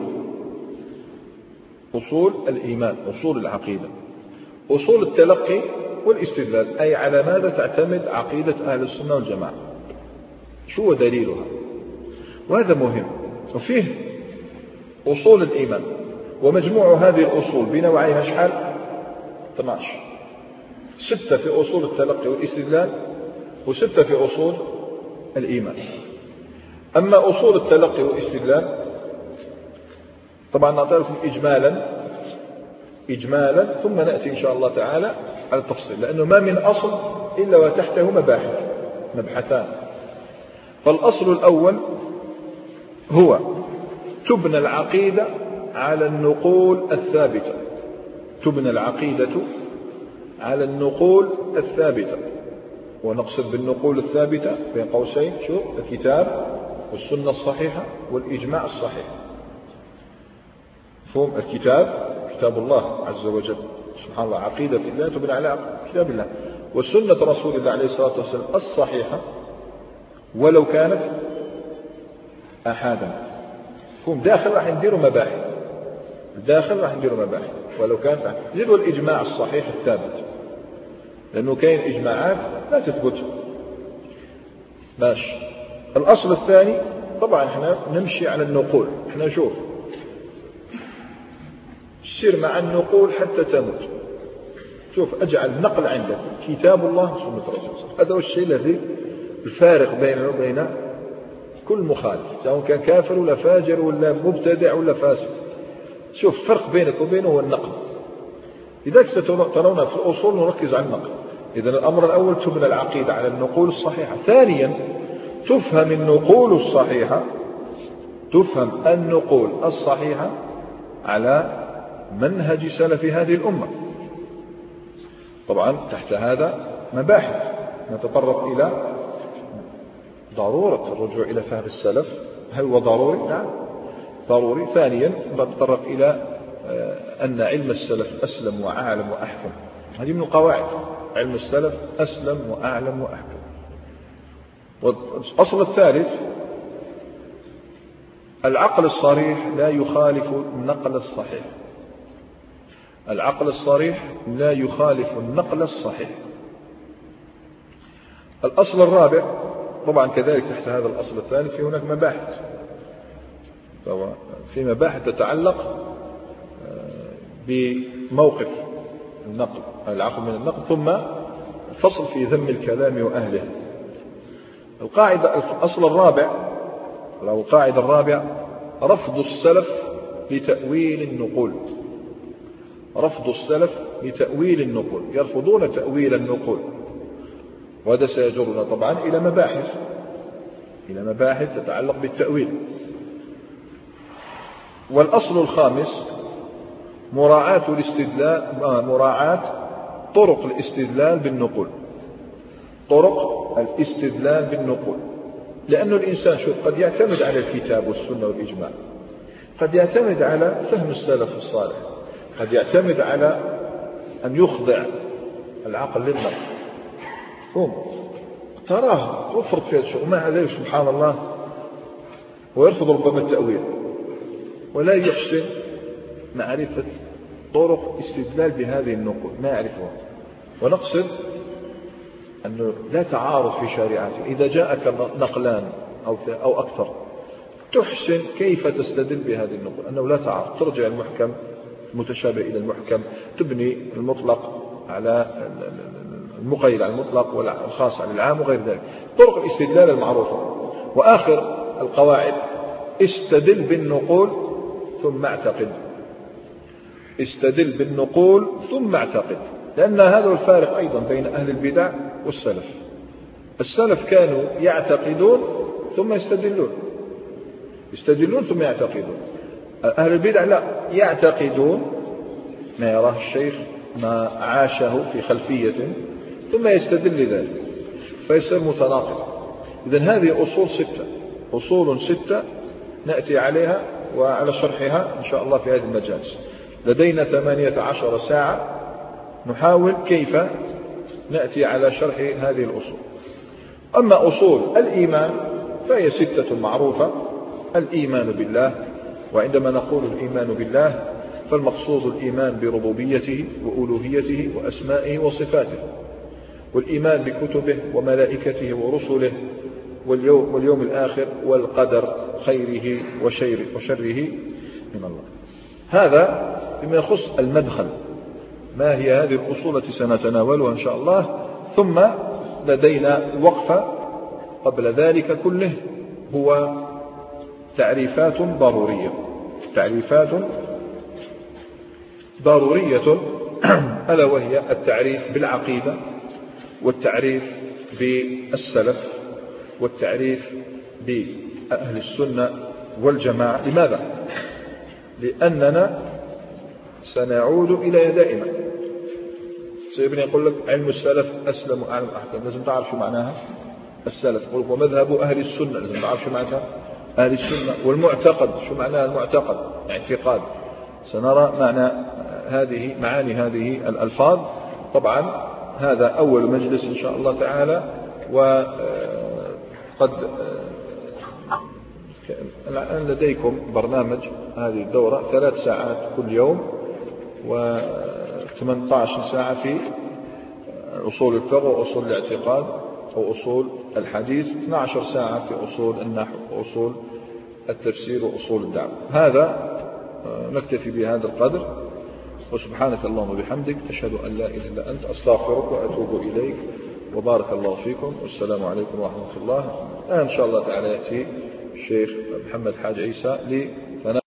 أصول الإيمان، أصول العقيدة. أصول التلقي والاستدلال أي على ماذا تعتمد عقيدة أهل السنة والجماعة، شو دليلها، وهذا مهم. وفيه أصول الإيمان، ومجموع هذه الأصول بنوعيها شحال؟ اثني عشر. ستة في أصول التلقي والاستدلال، وستة في أصول الإيمان. أما أصول التلقي والاستدلال طبعا نعطي لكم إجمالا إجمالا ثم نأتي إن شاء الله تعالى على التفصيل، لأنه ما من أصل إلا وتحته مباحث مبحثان. فالأصل الأول هو تبنى العقيدة على النقول الثابتة، تبنى العقيدة على النقول الثابتة. ونقصد بالنقول الثابتة بين قوسين شو؟ الكتاب والسنة الصحيحة والإجماع الصحيح. مفهوم؟ الكتاب كتاب الله عز وجل سبحان الله، عقيدة الله تبنى على كتاب الله، وسنة رسول الله عليه الصلاة والسلام الصحيحة ولو كانت أحادا. مفهوم؟ داخل راح نديروا مباحث، داخل راح نديروا مباحث ولو كانت أحادا. زيدوا الإجماع الصحيح الثابت، لأنه كاين إجماعات لا تثبت. ماشي. الأصل الثاني طبعا احنا نمشي على النقول. احنا شوف سير مع النقول حتى تموت. شوف أجعل نقل عندك كتاب الله سنة رسول الله. هذا هو الشيء الذي الفارق بيننا وبين كل مخالف، سواء كان كافر ولا فاجر ولا مبتدع ولا فاسق. شوف فرق بينك وبينه هو النقل. لذلك سترون في الأصول نركز على النقل. إذن الأمر الأول تبنى العقيدة على النقول الصحيحة. ثانيا تفهم النقول الصحيحة تفهم النقول الصحيحة على منهج سلف هذه الأمة. طبعا تحت هذا مباحث نتطرق إلى ضرورة الرجوع إلى فهم السلف. هل هو ضروري؟ نعم ضروري. ثانيا نتطرق إلى أن علم السلف أسلم وأعلم وأحكم. هذه من القواعد. علم السلف أسلم وأعلم وأحكم. والأصل الثالث العقل الصريح لا يخالف النقل الصحيح. العقل الصريح لا يخالف النقل الصحيح. الأصل الرابع طبعا كذلك تحت هذا الأصل الثالث في هناك مباحث. في مباحث تتعلق بموقف النقل العقل من النقل، ثم فصل في ذم الكلام وأهله. القاعدة الأصل الرابع أو القاعدة الرابعة رفض السلف لتأويل النقول. رفض السلف لتأويل النقول، يرفضون تأويل النقول. وهذا سيجرنا طبعا إلى مباحث إلى مباحث تتعلق بالتأويل. والأصل الخامس مراعاة الاستدلال مراعاة طرق الاستدلال بالنقول. طرق الاستدلال بالنقول، لأن الإنسان شوف قد يعتمد على الكتاب والسنة والإجماع، قد يعتمد على فهم السلف الصالح، قد يعتمد على أن يخضع العقل للنقل. هم تراه يفرط في هذا الشيء، ومع ذلك سبحان الله ويرفض ربما التأويل، ولا يحسن معرفة طرق استدلال بهذه النقول، ما يعرفها. ونقصد أنه لا تعارض في شريعته. إذا جاءك نقلان أو أو أكثر تحسن كيف تستدل بهذه النقول، أنه لا تعارض. ترجع المحكم المتشابه إلى المحكم، تبني المطلق على المقيد على المطلق والخاص على العام وغير ذلك. طرق الاستدلال المعروفة. وآخر القواعد استدل بالنقول ثم اعتقد. استدل بالنقول ثم اعتقد، لأن هذا الفارق أيضا بين أهل البدع والسلف. السلف كانوا يعتقدون ثم يستدلون، يستدلون ثم يعتقدون. أهل البدع لا، يعتقدون ما يراه الشيخ ما عاشه في خلفية ثم يستدل لذلك، فيصير متناقض. إذن هذه أصول ستة، أصول ستة نأتي عليها وعلى شرحها إن شاء الله في هذه المجالس. لدينا ثمانية عشر ساعة نحاول كيف نأتي على شرح هذه الأصول. أما أصول الإيمان فهي ستة معروفة. الإيمان بالله، وعندما نقول الإيمان بالله فالمقصود الإيمان بربوبيته وألوهيته وأسمائه وصفاته، والإيمان بكتبه وملائكته ورسله واليوم, واليوم الآخر والقدر خيره وشره, وشره من الله. هذا بما يخص المدخل. ما هي هذه الأصول التي سنتناولها إن شاء الله؟ ثم لدينا وقفة قبل ذلك كله، هو تعريفات ضرورية. تعريفات ضرورية ألا وهي التعريف بالعقيدة، والتعريف بالسلف، والتعريف بأهل السنة والجماعة. لماذا؟ لأننا سنعود إلى دائما. سيبني يقول لك علم السلف أسلم وأعلم أحكام، لازم تعرف شو معناها السلف. يقول ومذهب أهل السنة، لازم تعرف شو معناها أهل السنة. والمعتقد شو معناها المعتقد؟ اعتقاد. سنرى معنى هذه معاني هذه الألفاظ. طبعا هذا أول مجلس إن شاء الله تعالى، وقد الآن لديكم برنامج هذه الدورة ثلاث ساعات كل يوم وثمانية عشر ساعة في أصول الفقه وأصول الاعتقاد أو أصول الحديث اثنتي عشرة ساعة في أصول النحو وأصول التفسير وأصول الدعوة. هذا نكتفي بهذا القدر، وسبحانك اللهم وبحمدك أشهد أن لا إله إلا أنت أستغفرك وأتوب إليك، وبارك الله فيكم، والسلام عليكم ورحمة الله. إن شاء الله تعالى يأتي الشيخ محمد حاج عيسى لي